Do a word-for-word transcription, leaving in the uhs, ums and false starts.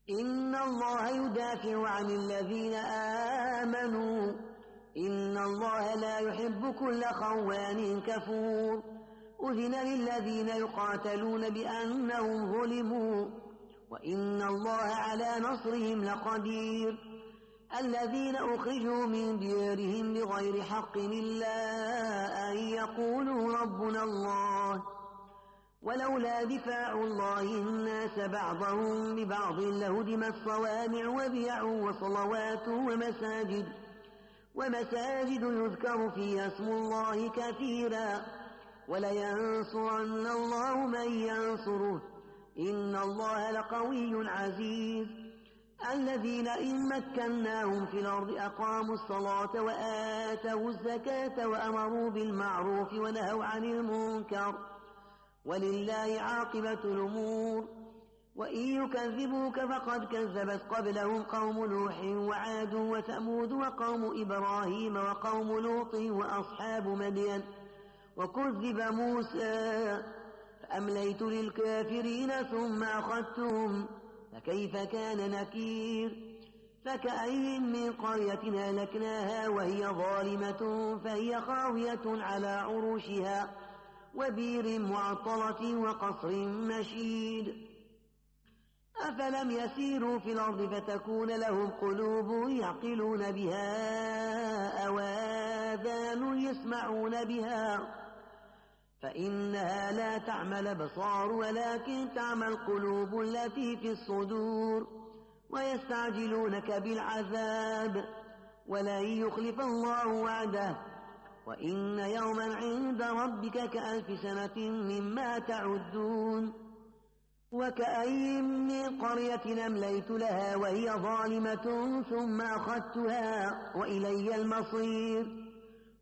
إن الله يدافع عن الذين آمنوا إن الله لا يحب كل خوان كفور أذن للذين يقاتلون بأنهم ظلموا وإن الله على نصرهم لقدير الذين أخرجوا من ديارهم بغير حق إلا أن يقولوا ربنا الله ولولا دفاع الله الناس بعضهم ببعض لهدمت صوامع وبيع وصلوات ومساجد ومساجد يذكر فيها اسم الله كثيرا ولينصرن الله من ينصره إن الله لقوي عزيز الذين إن مكناهم في الأرض أقاموا الصلاة وآتوا الزكاة وأمروا بالمعروف ونهوا عن المنكر ولله عاقبة الأمور وإن يكذبوك فقد كذبت قبلهم قوم نوح وعاد وثمود وقوم إبراهيم وقوم لوط وأصحاب مدين وكذب موسى فأمليت للكافرين ثم أخذتهم فكيف كان نكير فكأي من قرية أهلكناها وهي ظالمة فهي خاوية على عروشها وبير معطلة وقصر مشيد أفلم يسيروا في الأرض فتكون لهم قلوب يعقلون بها أو آذان يسمعون بها فإنها لا تعمى الأبصار ولكن تعمى القلوب التي في الصدور ويستعجلونك بالعذاب ولن يخلف الله وعده وإن يوما عند ربك كألف سنة مما تعدون وكأي من قرية أمليت لها وهي ظالمة ثم أخذتها وإلي المصير